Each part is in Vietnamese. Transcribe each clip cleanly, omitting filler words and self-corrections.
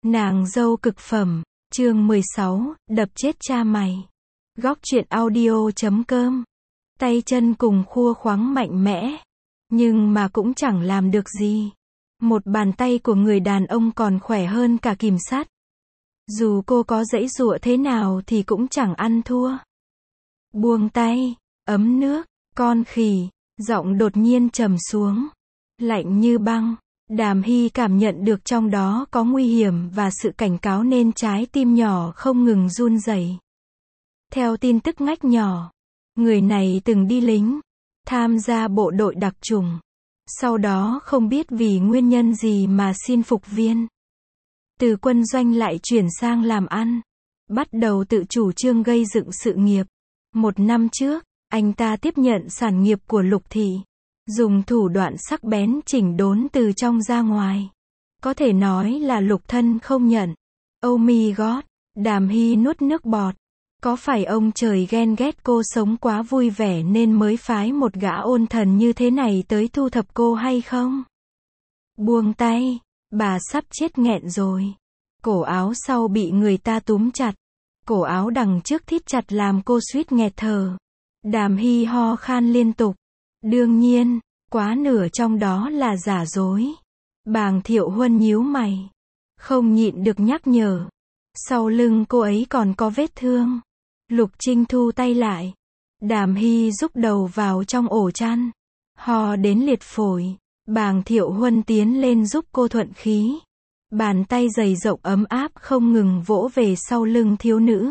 Nàng dâu cực phẩm, chương 16, đập chết cha mày. Góc truyện audio.com. Tay chân cùng khua khoắng mạnh mẽ, nhưng mà cũng chẳng làm được gì. Một bàn tay của người đàn ông còn khỏe hơn cả kìm sắt. Dù cô có giãy giụa thế nào thì cũng chẳng ăn thua. Buông tay, ấm nước, con khỉ, giọng đột nhiên trầm xuống, lạnh như băng. Đàm Hy cảm nhận được trong đó có nguy hiểm và sự cảnh cáo nên trái tim nhỏ không ngừng run rẩy. Theo tin tức ngách nhỏ, người này từng đi lính, tham gia bộ đội đặc chủng. Sau đó không biết vì nguyên nhân gì mà xin phục viên. Từ quân doanh lại chuyển sang làm ăn, bắt đầu tự chủ trương gây dựng sự nghiệp. 1 năm trước, anh ta tiếp nhận sản nghiệp của Lục Thị, dùng thủ đoạn sắc bén chỉnh đốn từ trong ra ngoài. Có thể nói là Lục thân không nhận. Oh my god, Đàm Hy nuốt nước bọt. Có phải ông trời ghen ghét cô sống quá vui vẻ nên mới phái một gã ôn thần như thế này tới thu thập cô hay không? Buông tay, bà sắp chết nghẹn rồi. Cổ áo sau bị người ta túm chặt. Cổ áo đằng trước thít chặt làm cô suýt nghẹt thở. Đàm Hy ho khan liên tục. Đương nhiên, quá nửa trong đó là giả dối. Bàng Thiệu Huân nhíu mày, không nhịn được nhắc nhở. Sau lưng cô ấy còn có vết thương. Lục Trinh thu tay lại. Đàm Hy rúc đầu vào trong ổ chăn, ho đến liệt phổi. Bàng Thiệu Huân tiến lên giúp cô thuận khí. Bàn tay dày rộng ấm áp không ngừng vỗ về sau lưng thiếu nữ.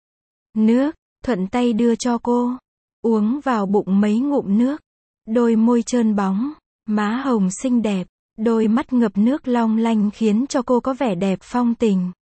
Nước, thuận tay đưa cho cô. Uống vào bụng mấy ngụm nước. Đôi môi trơn bóng, má hồng xinh đẹp, đôi mắt ngập nước long lanh khiến cho cô có vẻ đẹp phong tình.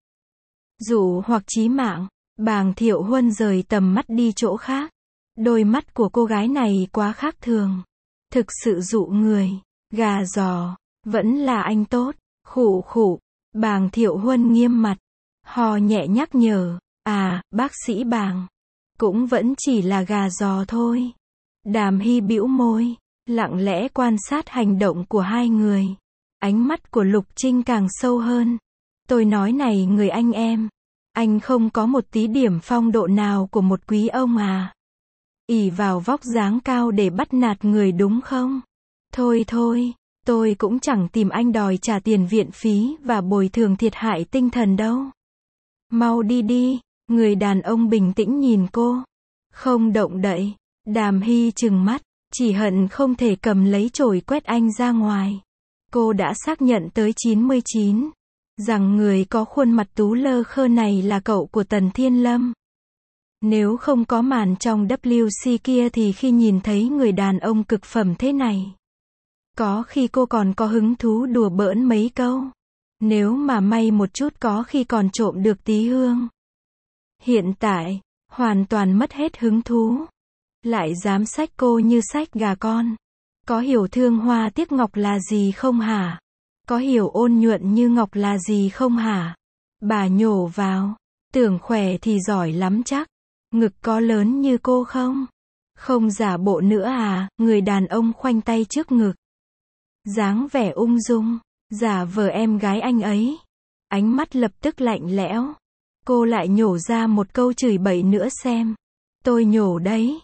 Dụ hoặc chí mạng, Bàng Thiệu Huân rời tầm mắt đi chỗ khác. Đôi mắt của cô gái này quá khác thường. Thực sự dụ người. Gà giò, vẫn là anh tốt. Khụ khụ, Bàng Thiệu Huân nghiêm mặt, ho nhẹ nhắc nhở. À, bác sĩ Bàng, cũng vẫn chỉ là gà giò thôi. Đàm Hy bĩu môi, lặng lẽ quan sát hành động của hai người. Ánh mắt của Lục Trinh càng sâu hơn. Tôi nói này người anh em, anh không có một tí điểm phong độ nào của một quý ông à? Ỷ vào vóc dáng cao để bắt nạt người đúng không? Thôi thôi, tôi cũng chẳng tìm anh đòi trả tiền viện phí và bồi thường thiệt hại tinh thần đâu. Mau đi đi, người đàn ông bình tĩnh nhìn cô, không động đậy. Đàm Hy trừng mắt, chỉ hận không thể cầm lấy chổi quét anh ra ngoài. Cô đã xác nhận tới 99, rằng người có khuôn mặt tú lơ khơ này là cậu của Tần Thiên Lâm. Nếu không có màn trong WC kia thì khi nhìn thấy người đàn ông cực phẩm thế này, có khi cô còn có hứng thú đùa bỡn mấy câu. Nếu mà may một chút có khi còn trộm được tí hương. Hiện tại, hoàn toàn mất hết hứng thú. Lại dám xách cô như xách gà con. Có hiểu thương hoa tiếc ngọc là gì không hả? Có hiểu ôn nhuận như ngọc là gì không hả? Bà nhổ vào. Tưởng khỏe thì giỏi lắm chắc. Ngực có lớn như cô không? Không giả bộ nữa à? Người đàn ông khoanh tay trước ngực, dáng vẻ ung dung, giả vờ em gái anh ấy. Ánh mắt lập tức lạnh lẽo. Cô lại nhổ ra một câu chửi bậy nữa xem. Tôi nhổ đấy.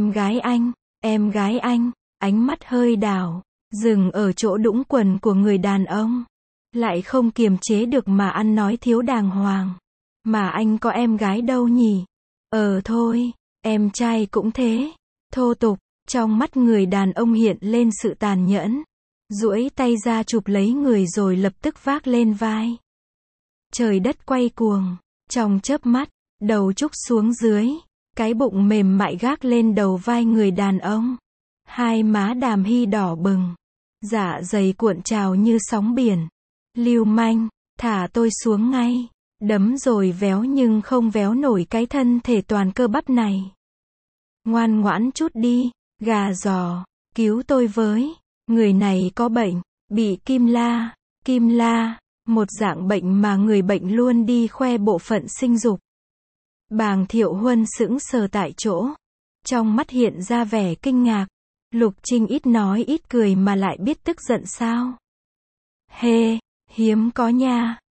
Em gái anh, ánh mắt hơi đảo, dừng ở chỗ đũng quần của người đàn ông. Lại không kiềm chế được mà ăn nói thiếu đàng hoàng. Mà anh có em gái đâu nhỉ? Thôi, em trai cũng thế. Thô tục, trong mắt người đàn ông hiện lên sự tàn nhẫn. Duỗi tay ra chụp lấy người rồi lập tức vác lên vai. Trời đất quay cuồng, trong chớp mắt, đầu trúc xuống dưới. Cái bụng mềm mại gác lên đầu vai người đàn ông. Hai má Đàm Hy đỏ bừng. Dạ dày cuộn trào như sóng biển. Lưu manh, thả tôi xuống ngay. Đấm rồi véo nhưng không véo nổi cái thân thể toàn cơ bắp này. Ngoan ngoãn chút đi, gà giò, cứu tôi với. Người này có bệnh, bị kim la, một dạng bệnh mà người bệnh luôn đi khoe bộ phận sinh dục. Bàng Thiệu Huân sững sờ tại chỗ, trong mắt hiện ra vẻ kinh ngạc. Lục Trinh ít nói ít cười mà lại biết tức giận sao? Hiếm có nha.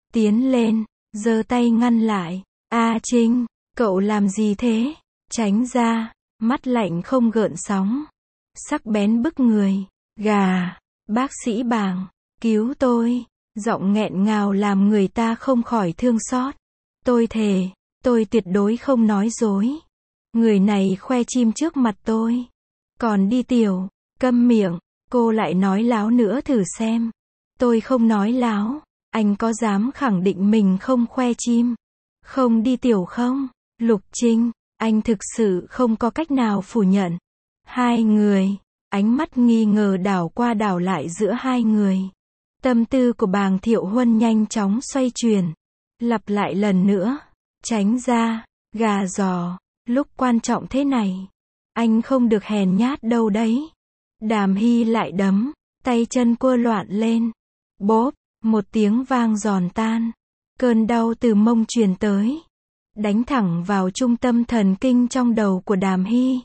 tiến lên, giơ tay ngăn lại. A Trinh, cậu làm gì thế? Tránh ra, mắt lạnh không gợn sóng. Sắc bén bức người. Gà, bác sĩ Bàng, cứu tôi. Giọng nghẹn ngào làm người ta không khỏi thương xót. Tôi thề, tôi tuyệt đối không nói dối. Người này khoe chim trước mặt tôi. Còn đi tiểu, câm miệng, cô lại nói láo nữa thử xem. Tôi không nói láo, anh có dám khẳng định mình không khoe chim? Không đi tiểu không? Lục Trinh, anh thực sự không có cách nào phủ nhận. Hai người, ánh mắt nghi ngờ đảo qua đảo lại giữa hai người. Tâm tư của Bàng Thiệu Huân nhanh chóng xoay chuyển. Lặp lại lần nữa. Tránh ra, gà giò, lúc quan trọng thế này. Anh không được hèn nhát đâu đấy. Đàm Hy lại đấm, tay chân quơ loạn lên. Bốp, một tiếng vang giòn tan. Cơn đau từ mông truyền tới. Đánh thẳng vào trung tâm thần kinh trong đầu của Đàm Hy.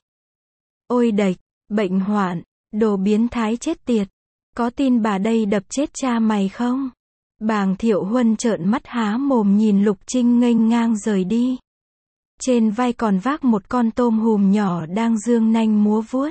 Ôi đệch, bệnh hoạn, đồ biến thái chết tiệt. Có tin bà đây đập chết cha mày không? Bàng Thiệu Huân trợn mắt há mồm nhìn Lục Trinh nghênh ngang rời đi. Trên vai còn vác một con tôm hùm nhỏ đang dương nanh múa vuốt.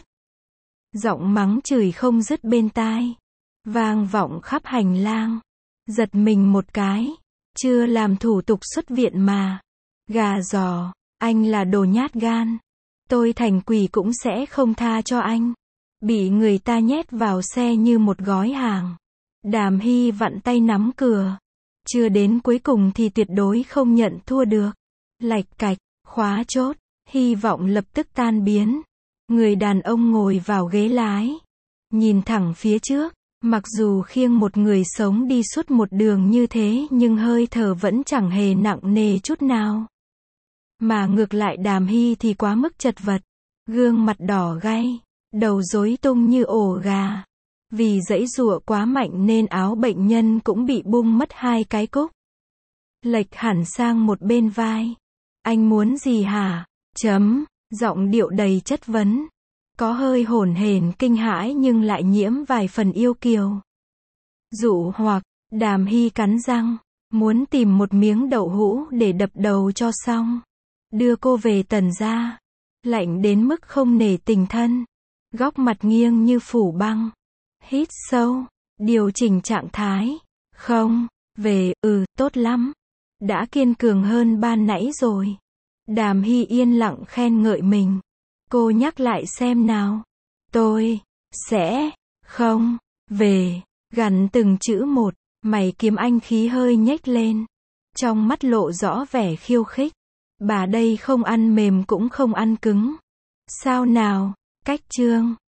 Giọng mắng chửi không dứt bên tai. Vang vọng khắp hành lang. Giật mình một cái. Chưa làm thủ tục xuất viện mà. Gà giò, anh là đồ nhát gan. Tôi thành quỷ cũng sẽ không tha cho anh. Bị người ta nhét vào xe như một gói hàng. Đàm Hy vặn tay nắm cửa. Chưa đến cuối cùng thì tuyệt đối không nhận thua được. Lạch cạch, khóa chốt, hy vọng lập tức tan biến. Người đàn ông ngồi vào ghế lái. Nhìn thẳng phía trước. Mặc dù khiêng một người sống đi suốt một đường như thế nhưng hơi thở vẫn chẳng hề nặng nề chút nào. Mà ngược lại Đàm Hy thì quá mức chật vật. Gương mặt đỏ gay. Đầu rối tung như ổ gà. Vì giãy giụa quá mạnh nên áo bệnh nhân cũng bị bung mất hai cái cúc. Lệch hẳn sang một bên vai. Anh muốn gì hả? Giọng điệu đầy chất vấn. Có hơi hổn hển kinh hãi nhưng lại nhiễm vài phần yêu kiều. Dụ hoặc, Đàm Hy cắn răng. Muốn tìm một miếng đậu hũ để đập đầu cho xong. Đưa cô về Tần gia. Lạnh đến mức không nể tình thân. Góc mặt nghiêng như phủ băng. Hít sâu. Điều chỉnh trạng thái. Không. Về. Tốt lắm. Đã kiên cường hơn ban nãy rồi. Đàm Hy yên lặng khen ngợi mình. Cô nhắc lại xem nào. Tôi. Sẽ. Không. Về. Gằn từng chữ một. Mày kiếm anh khí hơi nhếch lên. Trong mắt lộ rõ vẻ khiêu khích. Bà đây không ăn mềm cũng không ăn cứng. Sao nào? Cách chương.